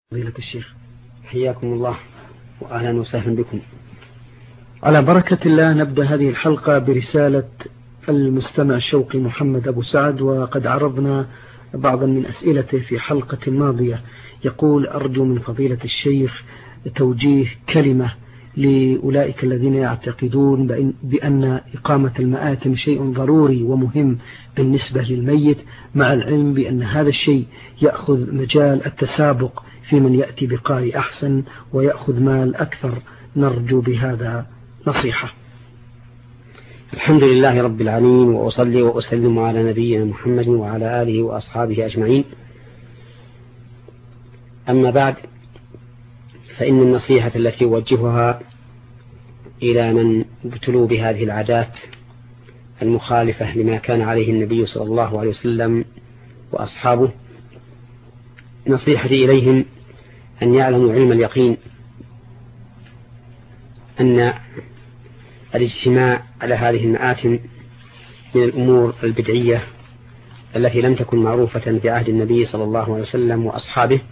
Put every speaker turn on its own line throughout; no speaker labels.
فضيلة الشيخ،
حياكم الله وأهلا وسهلا بكم.
على بركة الله نبدأ هذه الحلقة برسالة المستمع الشوقي محمد أبو سعد، وقد عرضنا بعضا من أسئلته في حلقة ماضية. يقول: أرجو من فضيلة الشيخ توجيه كلمة لأولئك الذين يعتقدون بأن إقامة المآتم شيء ضروري ومهم بالنسبة للميت، مع العلم بأن هذا الشيء يأخذ مجال التسابق في من يأتي بقارئ أحسن ويأخذ مال أكثر. نرجو بهذا نصيحة.
الحمد لله رب العالمين، وأصلي وأسلم على نبينا محمد وعلى آله وأصحابه أجمعين. أما بعد، فإن النصيحة التي أوجهها إلى من ابتلوا بهذه العادات المخالفة لما كان عليه النبي صلى الله عليه وسلم وأصحابه، نصيحتي إليهم أن يعلموا علم اليقين أن الاجتماع على هذه المآتم من الأمور البدعية التي لم تكن معروفة في عهد النبي صلى الله عليه وسلم وأصحابه،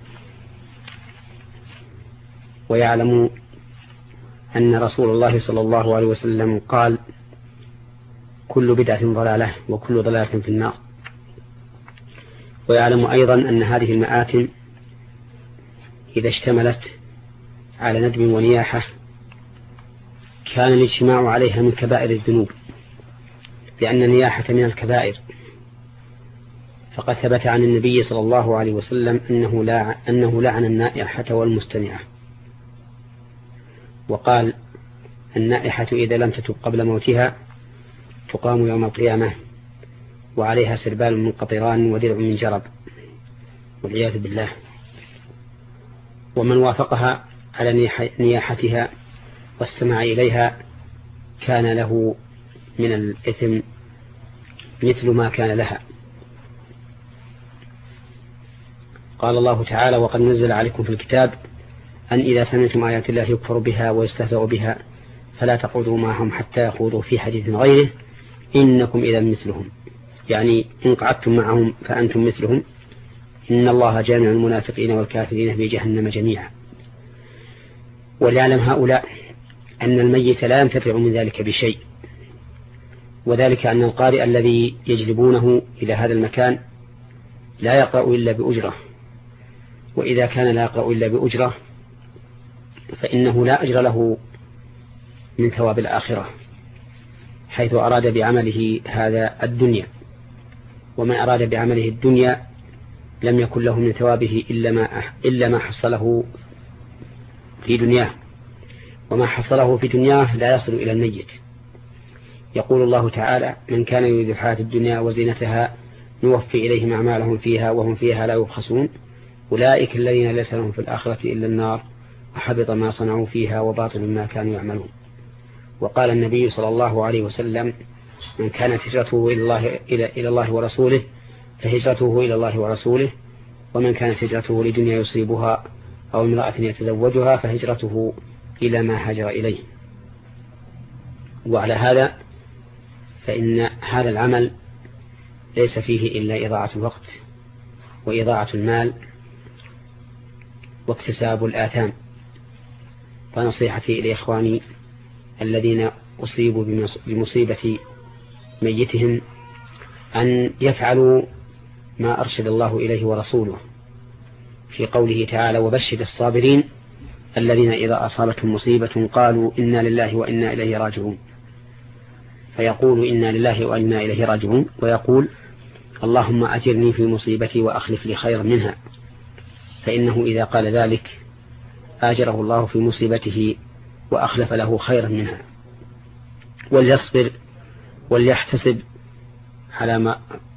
ويعلموا أن رسول الله صلى الله عليه وسلم قال: كل بدعة ضلالة وكل ضلالة في النار. ويعلم أيضا أن هذه المآتم إذا اشتملت على ندب ونياحة كان الاجتماع عليها من كبائر الذنوب، لأن النياحة من الكبائر، فقد ثبت عن النبي صلى الله عليه وسلم أنه لعن النائحة والمستمعة، وقال: النائحة إذا لم تتب قبل موتها تقام يوم القيامة وعليها سربال من قطران ودرع من جرب، والعياذ بالله. ومن وافقها على نياحتها واستمع إليها كان له من الإثم مثل ما كان لها. قال الله تعالى: وقد نزل عليكم في الكتاب أن إذا سمعتم آيات الله يكفر بها ويستهزأ بها فلا تقعدوا معهم حتى يخوضوا في حديث غيره إنكم إذا مثلهم، يعني إن قعدتم معهم فأنتم مثلهم، إن الله جامع المنافقين والكافرين في جهنم جميعا. وليعلم هؤلاء أن الميت لا ينتفع من ذلك بشيء، وذلك أن القارئ الذي يجلبونه إلى هذا المكان لا يقرأ إلا بأجرة، وإذا كان لا يقرأ إلا بأجرة فإنه لا أجر له من ثواب الآخرة، حيث أراد بعمله هذا الدنيا، ومن أراد بعمله الدنيا لم يكن له من ثوابه إلا ما حصله في دنياه، وما حصله في دنياه لا يصل إلى الميت. يقول الله تعالى: من كان يريد الحياة الدنيا وزينتها نوفي إليهم أعمالهم فيها وهم فيها لا يبخسون أولئك الذين ليس لهم في الآخرة إلا النار وحبط ما صنعوا فيها وباطل ما كانوا يعملون. وقال النبي صلى الله عليه وسلم: من كانت هجرته إلى الله ورسوله فهجرته إلى الله ورسوله، ومن كانت هجرته لدنيا يصيبها أو امرأة يتزوجها فهجرته إلى ما هاجر إليه. وعلى هذا فإن هذا العمل ليس فيه إلا إضاعة الوقت وإضاعة المال واكتساب الآثام. فنصيحتي لإخواني الذين أصيبوا بمصيبة ميتهم أن يفعلوا ما أرشد الله إليه ورسوله في قوله تعالى: وبشر الصابرين الذين إذا أصابتهم مصيبة قالوا إنا لله وإنا إليه راجعون. فيقول إنا لله وإنا إليه راجعون، ويقول: اللهم أجرني في مصيبتي وأخلف لي خيرا منها، فإنه إذا قال ذلك آجره الله في مصيبته وأخلف له خيرا منها. وليصبر وليحتسب على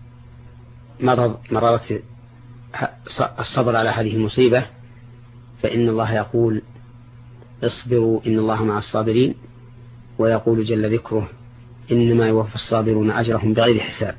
مرارة الصبر على هذه المصيبة، فإن الله يقول: اصبروا إن الله مع الصابرين، ويقول جل ذكره: إنما يوفى الصابرون أجرهم بغير حساب.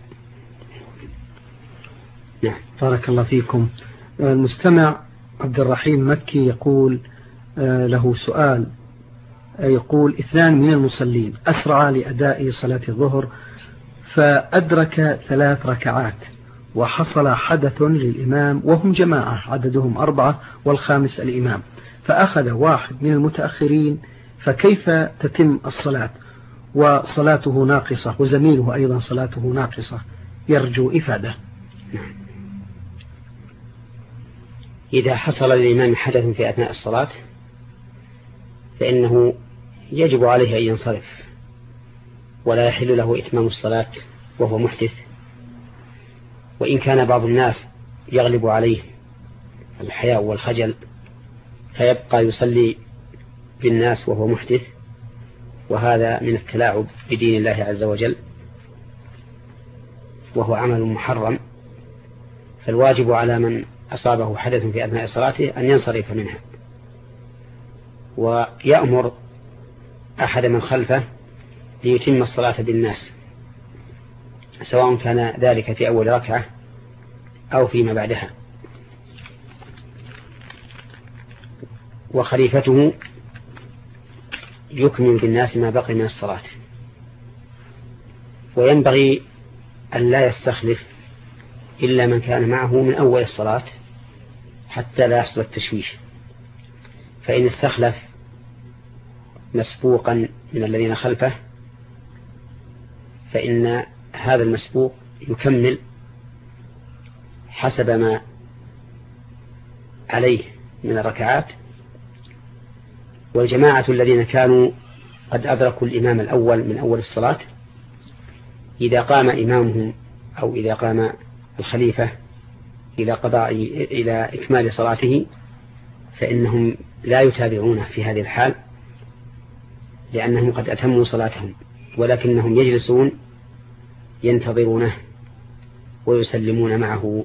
نعم، بارك الله فيكم. المستمع عبد الرحيم مكي يقول له سؤال، يقول: 2 من المصلين أسرع لأداء صلاة الظهر فأدرك 3 ركعات وحصل حدث للإمام وهم جماعة عددهم 4 والخامس الإمام، فأخذ واحد من المتأخرين، فكيف تتم الصلاة وصلاته ناقصة وزميله أيضا صلاته ناقصة؟ يرجو إفادة.
إذا حصل للإمام حدث في أثناء الصلاة فإنه يجب عليه أن ينصرف، ولا يحل له إتمام الصلاة وهو محدث. وإن كان بعض الناس يغلب عليه الحياء والخجل فيبقى يصلي بالناس وهو محدث، وهذا من التلاعب بدين الله عز وجل وهو عمل محرم. فالواجب على من أصابه حدث في أثناء صلاته أن ينصرف منها، ويأمر أحد من خلفه ليتم الصلاة بالناس، سواء كان ذلك في أول ركعة أو فيما بعدها. وخليفته يكمل بالناس ما بقي من الصلاة. وينبغي أن لا يستخلف إلا من كان معه من أول الصلاة حتى لا يحصل التشويش، فإن استخلف مسبوقا من الذين خلفه فإن هذا المسبوق يكمل حسب ما عليه من الركعات، والجماعة الذين كانوا قد أدركوا الإمام الأول من أول الصلاة إذا قام إمامهم أو إذا قام الخليفة إلى إكمال صلاته فإنهم لا يتابعونه في هذه الحال، لأنهم قد أتموا صلاتهم، ولكنهم يجلسون ينتظرونه ويسلمون معه.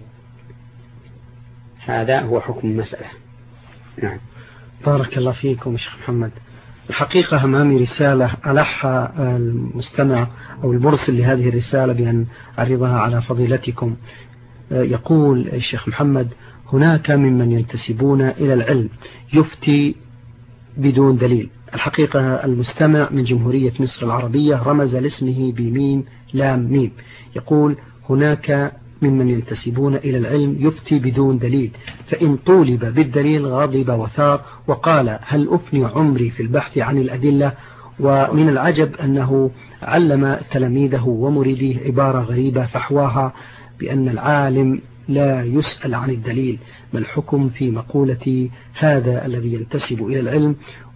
هذا هو حكم المسألة. نعم.
بارك الله فيكم شيخ محمد. الحقيقة أمامي رسالة ألح المستمع أو المرسل لهذه الرسالة بأن أعرضها على فضيلتكم. يقول الشيخ محمد: هناك ممن ينتسبون إلى العلم يفتي بدون دليل. الحقيقة المستمع من جمهورية مصر العربية رمز لاسمه بميم لام ميم. يقول: هناك ممن ينتسبون إلى العلم يفتي بدون دليل، فإن طولب بالدليل غضب وثار وقال: هل أفني عمري في البحث عن الأدلة؟ ومن العجب أنه علم تلاميذه ومريديه عبارة غريبة فحواها بأن العالم لا يسأل عن الدليل. ما الحكم في مقولة هذا الذي ينتسب إلى العلم؟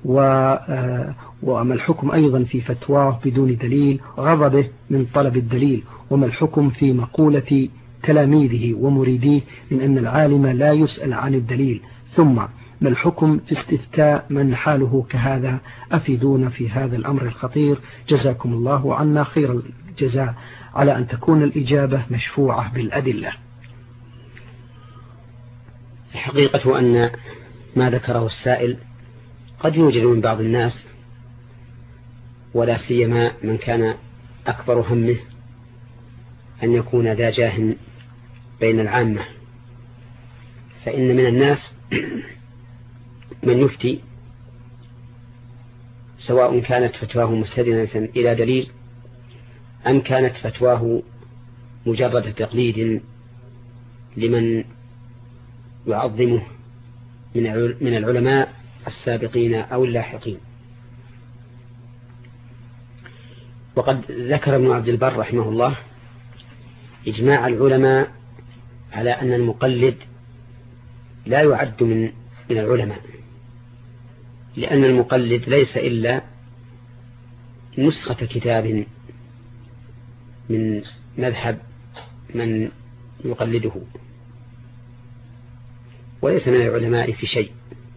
وما الحكم أيضا في فتواه بدون دليل غضبه من طلب الدليل؟ وما الحكم في مقولة تلاميذه ومريديه من أن العالم لا يسأل عن الدليل؟ ثم ما الحكم في استفتاء من حاله كهذا؟ أفيدونا في هذا الأمر الخطير، جزاكم الله عنا خير الجزاء، على أن تكون الإجابة مشفوعة بالأدلة.
الحقيقة أن ما ذكره السائل قد يوجد من بعض الناس، ولا سيما من كان أكبر همه أن يكون ذا جاه بين العامة، فإن من الناس من يفتي سواء كانت فتواه مستندة إلى دليل أم كانت فتواه مجرد تقليد لمن يعظمه من العلماء السابقين أو اللاحقين. وقد ذكر ابن عبد البر رحمه الله إجماع العلماء على أن المقلد لا يعد من العلماء، لأن المقلد ليس إلا نسخة كتاب من مذهب من يقلده، وليس من العلماء في شيء.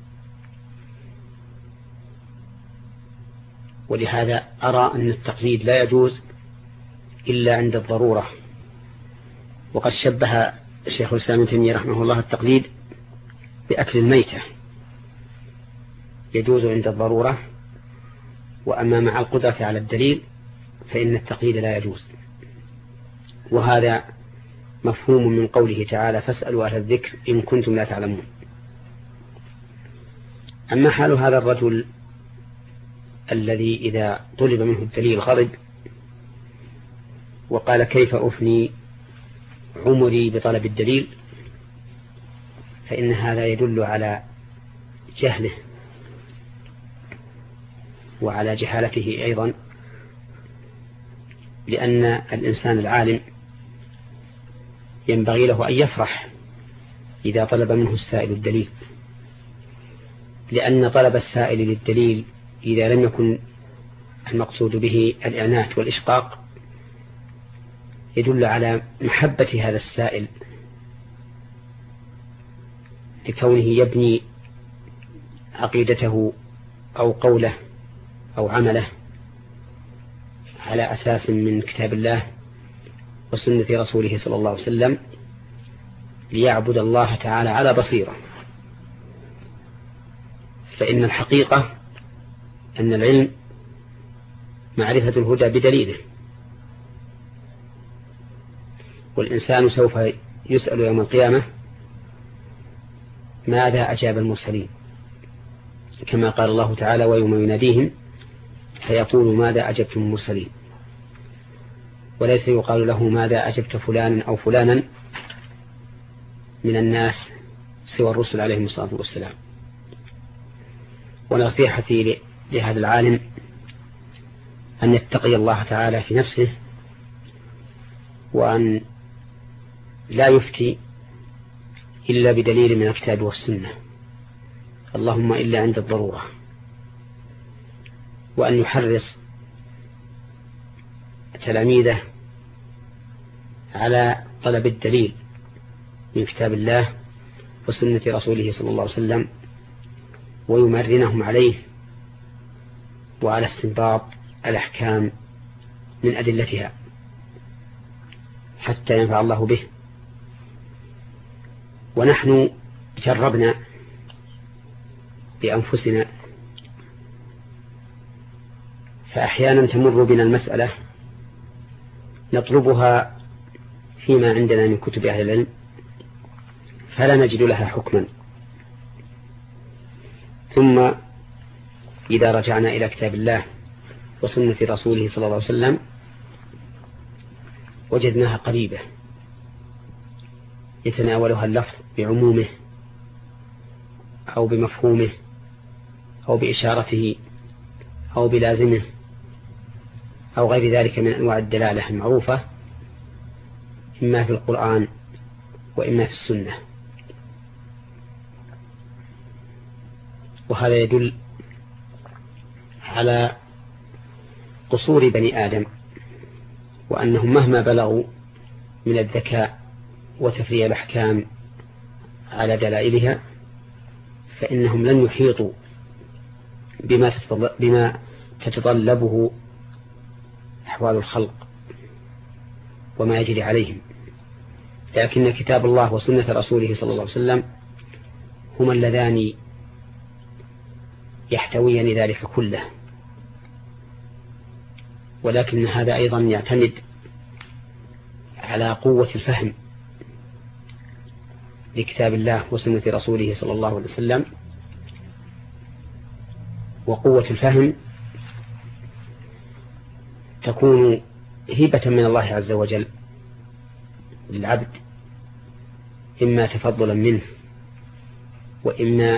ولهذا أرى أن التقليد لا يجوز إلا عند الضرورة. وقد شبه الشيخ الإسلام ابن تيمية رحمه الله التقليد بأكل الميتة، يجوز عند الضرورة، وأما مع القدرة على الدليل فإن التقليد لا يجوز. وهذا مفهوم من قوله تعالى: فاسألوا أهل الذكر إن كنتم لا تعلمون. أما حال هذا الرجل الذي إذا طلب منه الدليل غضب وقال: كيف أفني عمري بطلب الدليل، فإن هذا يدل على جهله وعلى جهالته أيضا، لأن الإنسان العالم ينبغي له أن يفرح إذا طلب منه السائل الدليل، لأن طلب السائل للدليل إذا لم يكن المقصود به الإعنات والإشقاق يدل على محبة هذا السائل لكونه يبني عقيدته أو قوله أو عمله على أساس من كتاب الله وسنة رسوله صلى الله عليه وسلم، ليعبد الله تعالى على بصيرة. فإن الحقيقة أن العلم معرفة الهدى بدليله، والإنسان سوف يسأل يوم القيامة ماذا أجاب المرسلين، كما قال الله تعالى ويوم يناديهم فيقول ماذا أجبتم المرسلين، وليس يقال له ماذا أجبت فلانا أو فلانا من الناس سوى الرسل عليهم الصلاة والسلام. ونصيحتي لهذا العالم أن يتقي الله تعالى في نفسه، وأن لا يفتي إلا بدليل من الكتاب والسنة، اللهم إلا عند الضرورة، وأن يحرص تلاميذه على طلب الدليل من كتاب الله وسنة رسوله صلى الله عليه وسلم، ويمرنهم عليه وعلى استنباط الأحكام من أدلتها حتى ينفع الله به. ونحن جربنا بأنفسنا، فأحيانا تمر بنا المسألة نطلبها فيما عندنا من كتب أهل العلم فلا نجد لها حكما، ثم إذا رجعنا إلى كتاب الله وسنة رسوله صلى الله عليه وسلم وجدناها قريبة يتناولها اللفظ بعمومه أو بمفهومه أو بإشارته أو بلازمه أو غير ذلك من أنواع الدلالة المعروفة إما في القرآن وإما في السنة. وهذا يدل على قصور بني آدم، وأنهم مهما بلغوا من الذكاء وتفريع الأحكام على دلائلها فإنهم لن يحيطوا بما تتطلبه أحوال الخلق وما يجري عليهم، لكن كتاب الله وسنة رسوله صلى الله عليه وسلم هما اللذان يحتويان ذلك كله. ولكن هذا أيضا يعتمد على قوة الفهم لكتاب الله وسنة رسوله صلى الله عليه وسلم، وقوة الفهم تكون هبة من الله عز وجل للعبد، إما تفضلا منه وإما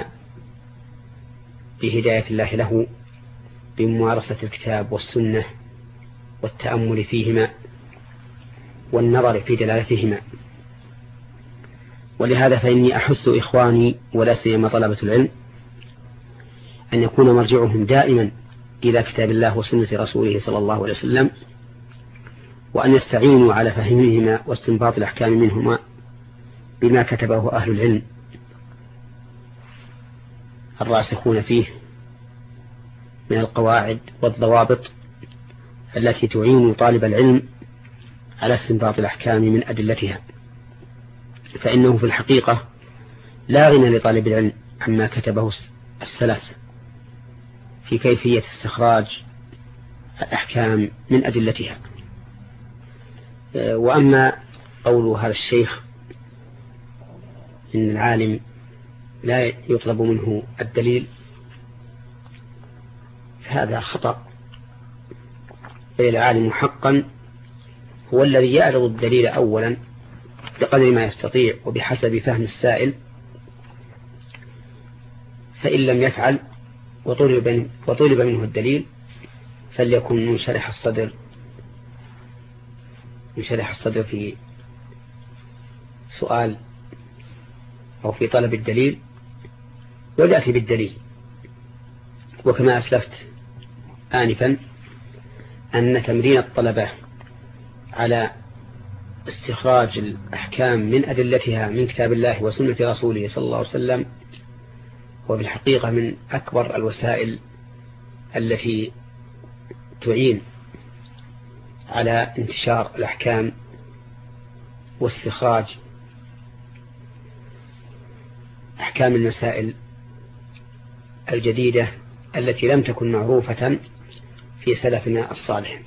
بهداية الله له بممارسة الكتاب والسنة والتأمل فيهما والنظر في دلالتهما. ولهذا فإني أحث إخواني ولا سيما طلبة العلم أن يكون مرجعهم دائما إلى كتاب الله وسنة رسوله صلى الله عليه وسلم، وأن يستعينوا على فهمهما واستنباط الأحكام منهما بما كتبه أهل العلم الراسخون فيه من القواعد والضوابط التي تعين طالب العلم على استنباط الأحكام من أدلتها. فإنه في الحقيقة لا غنى لطالب العلم عما كتبه السلف في كيفية استخراج الأحكام من أدلتها. وأما قول هذا الشيخ إن العالم لا يطلب منه الدليل فهذا خطأ، بل العالم حقا هو الذي يعرض الدليل أولا بقدر ما يستطيع وبحسب فهم السائل، فإن لم يفعل وطلب منه الدليل فليكن منشرح الصدر في سؤال أو في طلب الدليل، ويأتي بالدليل. وكما أسلفت آنفا أن تمرين الطلبة على استخراج الأحكام من أدلتها من كتاب الله وسنة رسوله صلى الله عليه وسلم هو بالحقيقة من أكبر الوسائل التي تعين على انتشار الأحكام واستخراج أحكام المسائل الجديدة التي لم تكن معروفة في سلفنا الصالح.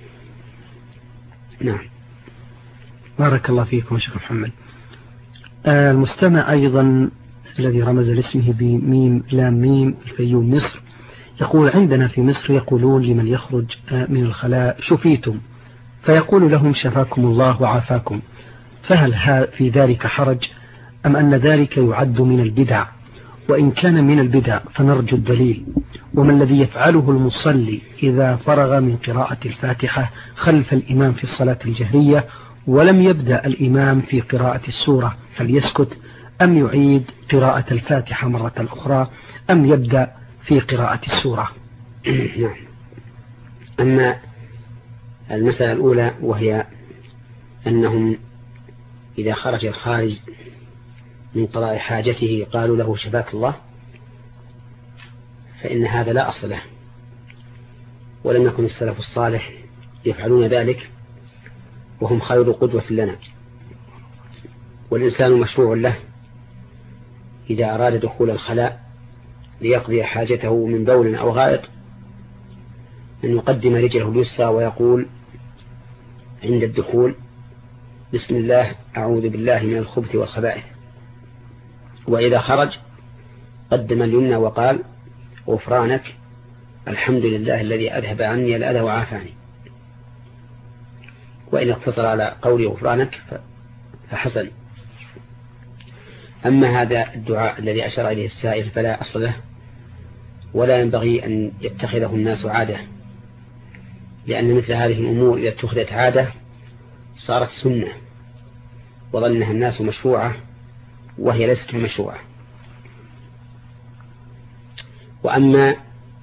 نعم.
بارك الله فيكم شيخ محمد. المستمع أيضا الذي رمز لاسمه بميم لام ميم الفيوم مصر يقول: عندنا في مصر يقولون لمن يخرج من الخلاء شفيتم، فيقول لهم شفاكم الله وعافاكم، فهل في ذلك حرج أم أن ذلك يعد من البدع؟ وإن كان من البدع فنرجو الدليل. وما الذي يفعله المصلي إذا فرغ من قراءة الفاتحة خلف الإمام في الصلاة الجهرية ولم يبدأ الإمام في قراءة السورة، هل يسكت أم يعيد قراءة الفاتحة مرة أخرى أم يبدأ في قراءة السورة؟
نعم. أما المسألة الأولى وهي أنهم إذا خرج الخارج من قضاء حاجته قالوا له شفاك الله، فإن هذا لا أصل له، ولم يكن السلف الصالح يفعلون ذلك، وهم خير قدوة لنا. والإنسان مشروع له إذا أراد دخول الخلاء ليقضي حاجته من بول أو غائط أن يقدم رجله اليسرى ويقول عند الدخول: بسم الله أعوذ بالله من الخبث والخبائث. وإذا خرج قدم اليمنى وقال: غفرانك، الحمد لله الذي أذهب عني الأذى وعافاني. وإن اقتصر على قول غفرانك فحسن. أما هذا الدعاء الذي أشار إليه السائل فلا أصل له، ولا ينبغي أن يتخذه الناس عادة، لأن مثل هذه الأمور إذا اتخذت عادة صارت سنة وظنها الناس مشروعة وهي ليست مشروعة. وأما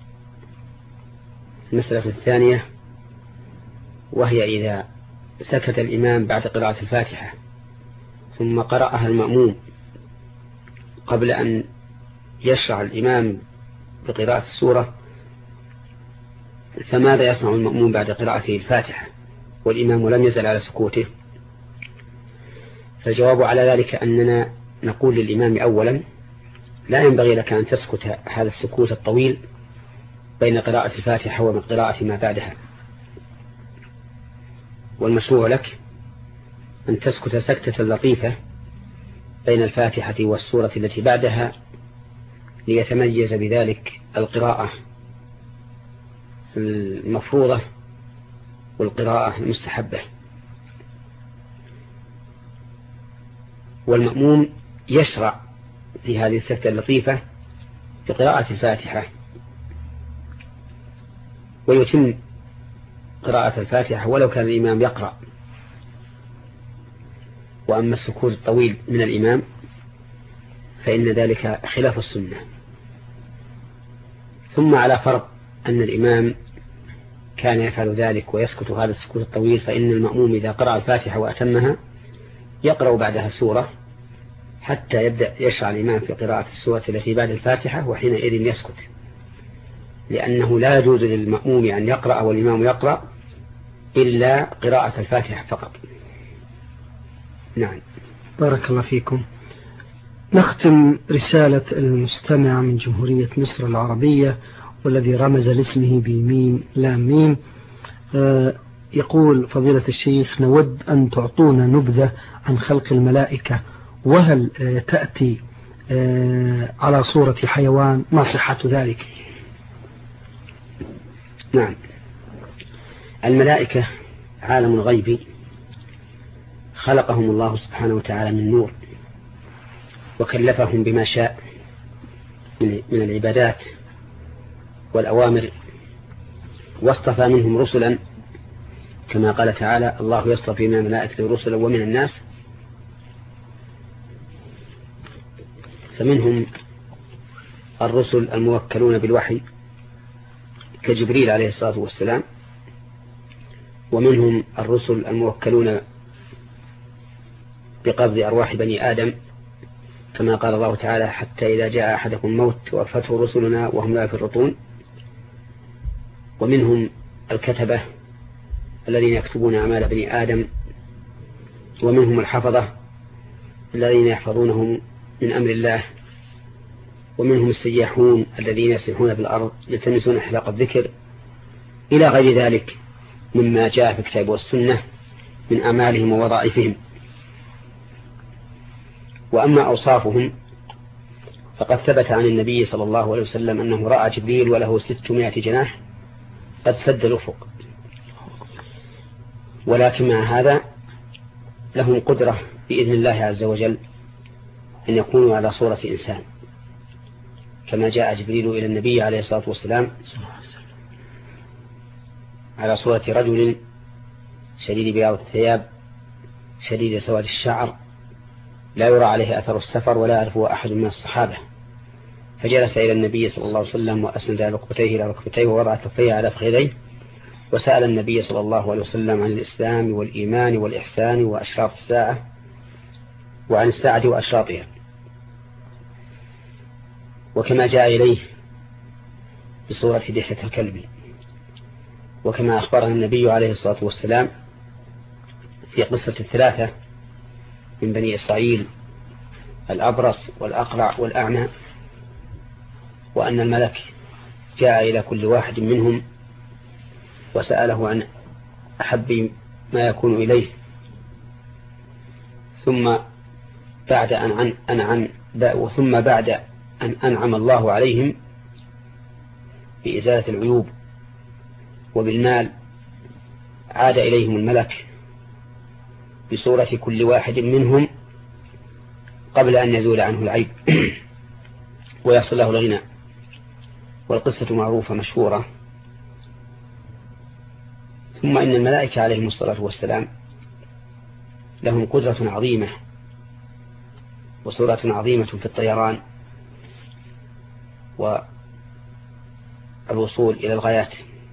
المسألة الثانية وهي إذا سكت الإمام بعد قراءة الفاتحة ثم قرأها المأموم قبل أن يشرع الإمام بقراءة السورة، فماذا يصنع المأموم بعد قراءته الفاتحة والإمام لم يزل على سكوته؟ فالجواب على ذلك أننا نقول للإمام أولا: لا ينبغي لك أن تسكت هذا السكوت الطويل بين قراءة الفاتحة ومن قراءة ما بعدها، والمشروع لك أن تسكت سكتة لطيفة بين الفاتحة والسورة التي بعدها ليتميز بذلك القراءة المفروضة والقراءة المستحبة. والمأموم يشرع في هذه السكتة اللطيفة بقراءة الفاتحة ويتم قراءة الفاتحة ولو كان الإمام يقرأ. وأما السكوت الطويل من الإمام فإن ذلك خلاف السنة. ثم على فرض أن الإمام كان يفعل ذلك ويسكت هذا السكوت الطويل، فإن المأموم إذا قرأ الفاتحة وأتمها يقرأ بعدها سورة حتى يبدأ يشرع الإمام في قراءة السورة التي بعد الفاتحة، وحينئذ يسكت، لأنه لا يجوز للمأموم أن يقرأ والإمام يقرأ إلا قراءة الفاتحة فقط. نعم.
بارك الله فيكم. نختم رسالة المستمع من جمهورية مصر العربية والذي رمز لاسمه بميم لام ميم. يقول: فضيلة الشيخ، نود أن تعطونا نبذة عن خلق الملائكة، وهل تأتي على صورة حيوان؟ ما صحة ذلك؟
نعم. الملائكة عالم غيبي خلقهم الله سبحانه وتعالى من نور، وكلفهم بما شاء من العبادات والأوامر، واصطفى منهم رسلا كما قال تعالى: الله يصطفي من الملائكة رسلا ومن الناس. فمنهم الرسل الموكلون بالوحي كجبريل عليه الصلاة والسلام، ومنهم الرسل الموكلون بقبض أرواح بني آدم كما قال الله تعالى: حتى إذا جاء أحدكم الموت توفته رسلنا وهم لا يفرطون. ومنهم الكتبة الذين يكتبون أعمال بني آدم، ومنهم الحفظة الذين يحفظونهم من أمر الله، ومنهم السياحون الذين يسيحون في الأرض يلتمسون حلق الذكر، إلى غير ذلك مما جاء في الكتاب والسنة من أعمالهم ووظائفهم. وأما أوصافهم فقد ثبت عن النبي صلى الله عليه وسلم أنه رأى جبريل وله 600 جناح قد سد الأفق، ولكن مع هذا لهم قدرة بإذن الله عز وجل أن يكونوا على صورة إنسان، كما جاء جبريل إلى النبي عليه الصلاة والسلام على صورة رجل شديد بياض الثياب شديد سواد الشعر لا يرى عليه أثر السفر ولا يعرفه أحد من الصحابة، فجلس إلى النبي صلى الله عليه وسلم وأسند ركبتيه إلى ركبتيه ووضع كفيه على فخذيه، وسأل النبي صلى الله عليه وسلم عن الإسلام والإيمان والإحسان وأشراط الساعة، وعن الساعة وأشراطها. وكما جاء إليه بصورة دحية الكلب، وكما أخبرنا النبي عليه الصلاة والسلام في قصة 3 من بني إسرائيل: الأبرص والأقرع والأعمى، وأن الملك جاء إلى كل واحد منهم وسأله عن أحب ما يكون إليه، ثم بعد أن أنعم الله عليهم بإزالة العيوب وبالمال، عاد إليهم الملك بصورة كل واحد منهم قبل أن يزول عنه العيب ويحصل له الغنى. والقصة معروفة مشهورة. ثم إن الملائكة عليهم الصلاة والسلام لهم قدرة عظيمة وصورة عظيمة في الطيران والوصول إلى الغايات.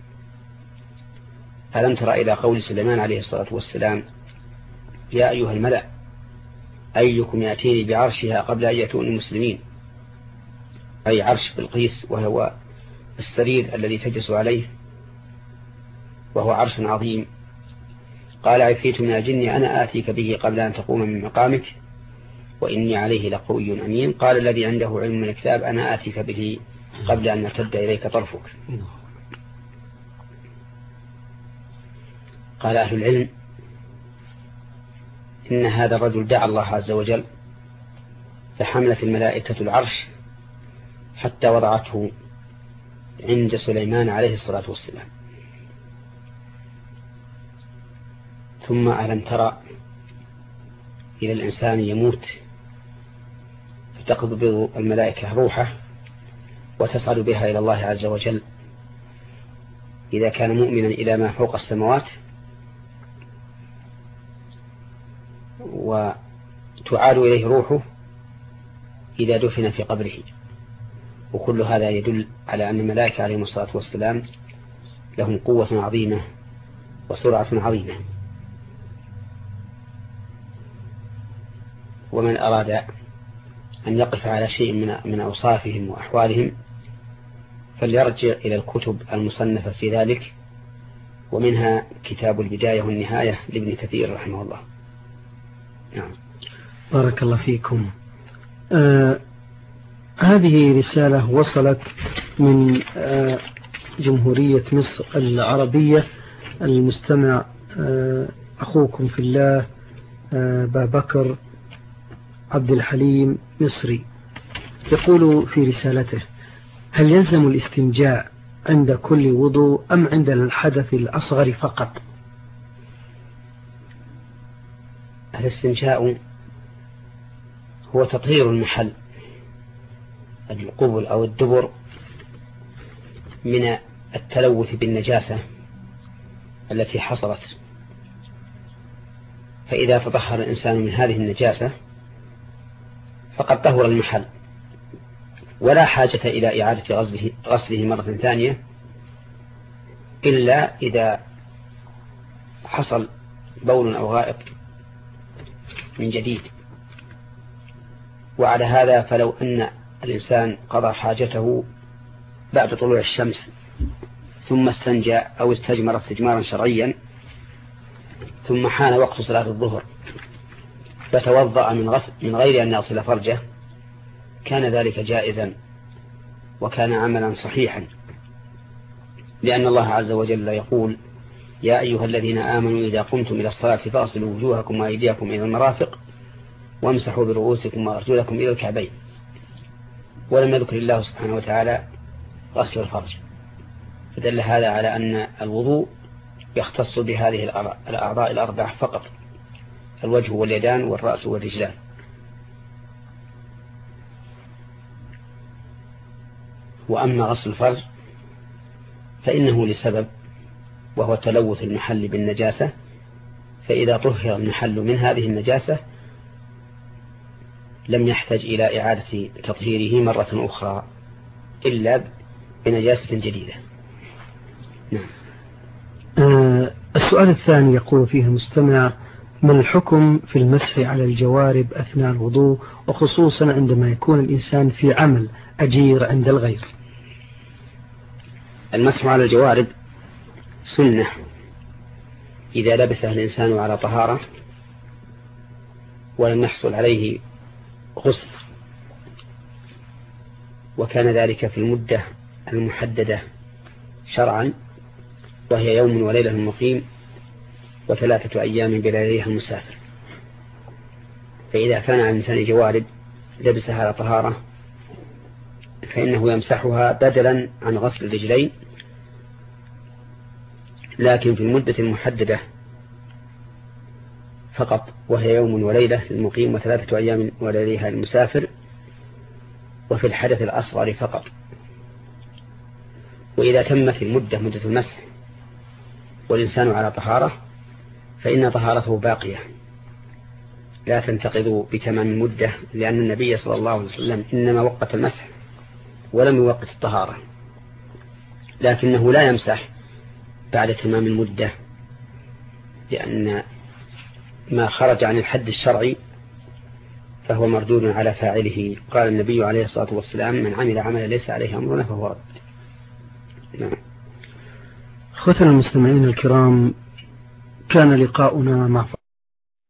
ألم تر إلى قول سليمان عليه الصلاة والسلام: يا أيها الملأ أيكم يأتيني بعرشها قبل أن يأتوني المسلمين، أي عرش بلقيس، وهو السرير الذي تجلس عليه، وهو عرش عظيم. قال عفريت من الجن أنا آتيك به قبل أن تقوم من مقامك وإني عليه لقوي أمين. قال الذي عنده علم من الكتاب أنا آتيك به قبل أن يرتد إليك طرفك. قال أهل العلم إن هذا الرجل دعا الله عز وجل فحملت الملائكة العرش حتى وضعته عند سليمان عليه الصلاة والسلام. ثم ألم ترى إلى الإنسان يموت فتقبض الملائكة روحه وتصعد بها إلى الله عز وجل إذا كان مؤمنا إلى ما فوق السماوات، وتعاد إليه روحه إذا دفن في قبره. وكل هذا يدل على أن الملائكة عليهم الصلاة والسلام لهم قوة عظيمة وسرعة عظيمة. ومن أراد أن يقف على شيء من أوصافهم وأحوالهم فليرجع إلى الكتب المصنفة في ذلك، ومنها كتاب البداية والنهاية لابن كثير رحمه الله. نعم.
بارك الله فيكم. هذه رسالة وصلت من جمهورية مصر العربية. المستمع أخوكم في الله بابكر عبد الحليم مصري، يقول في رسالته: هل يلزم الاستنجاء عند كل وضوء أم عند الحدث الأصغر فقط؟
الاستنشاء هو تطهير المحل القبل أو الدبر من التلوث بالنجاسة التي حصلت، فإذا تطهر الإنسان من هذه النجاسة فقد طهر المحل، ولا حاجة إلى إعادة غسله مرة ثانية إلا إذا حصل بول أو غائط من جديد. وعلى هذا فلو أن الإنسان قضى حاجته بعد طلوع الشمس ثم استنجى أو استجمر استجمارا شرعيا ثم حان وقت صلاة الظهر فتوضأ من غير أن يغسل فرجه كان ذلك جائزا وكان عملا صحيحا، لأن الله عز وجل يقول: يا أيها الذين آمنوا إذا قمتم إلى الصلاة فاغسلوا وجوهكم وأيديكم إلى المرافق وامسحوا برؤوسكم وأرجلكم إلى الكعبين. ولم يذكر الله سبحانه وتعالى غسل الفرج، فدل هذا على أن الوضوء يختص بهذه الأعضاء الأربع فقط: الوجه واليدان والرأس والرجلان. وأما غسل الفرج فإنه لسبب، وهو تلوث المحل بالنجاسة، فإذا طهر المحل من هذه النجاسة لم يحتاج إلى إعادة تطهيره مرة أخرى إلا بنجاسة جديدة. نعم.
السؤال الثاني يقول فيه المستمع: ما الحكم في المسح على الجوارب أثناء الوضوء، وخصوصا عندما يكون الإنسان في عمل أجير عند الغير؟
المسح على الجوارب سنة إذا لبسه الإنسان على طهارة ولم يحصل عليه غسل، وكان ذلك في المدة المحددة شرعا، وهي يوم وليلة المقيم و3 أيام بلياليها المسافر. فإذا كان على الإنسان جوارب لبسها على طهارة فإنه يمسحها بدلا عن غسل الرجلين، لكن في المدة المحددة فقط، وهي يوم وليلة للمقيم و3 أيام ولياليها المسافر، وفي الحدث الأصغر فقط. وإذا تمت المدة، مدة المسح، والإنسان على طهارة، فإن طهارته باقية لا تنتقض بتمام المدة، لأن النبي صلى الله عليه وسلم إنما وقت المسح ولم يوقت الطهارة، لكنه لا يمسح بعد تمام المدة، لأن ما خرج عن الحد الشرعي فهو مردود على فاعله. قال النبي عليه الصلاة والسلام: من عمل عملا ليس عليه أمرنا فهو رد.
أخوتنا المستمعين الكرام، كان لقاؤنا مع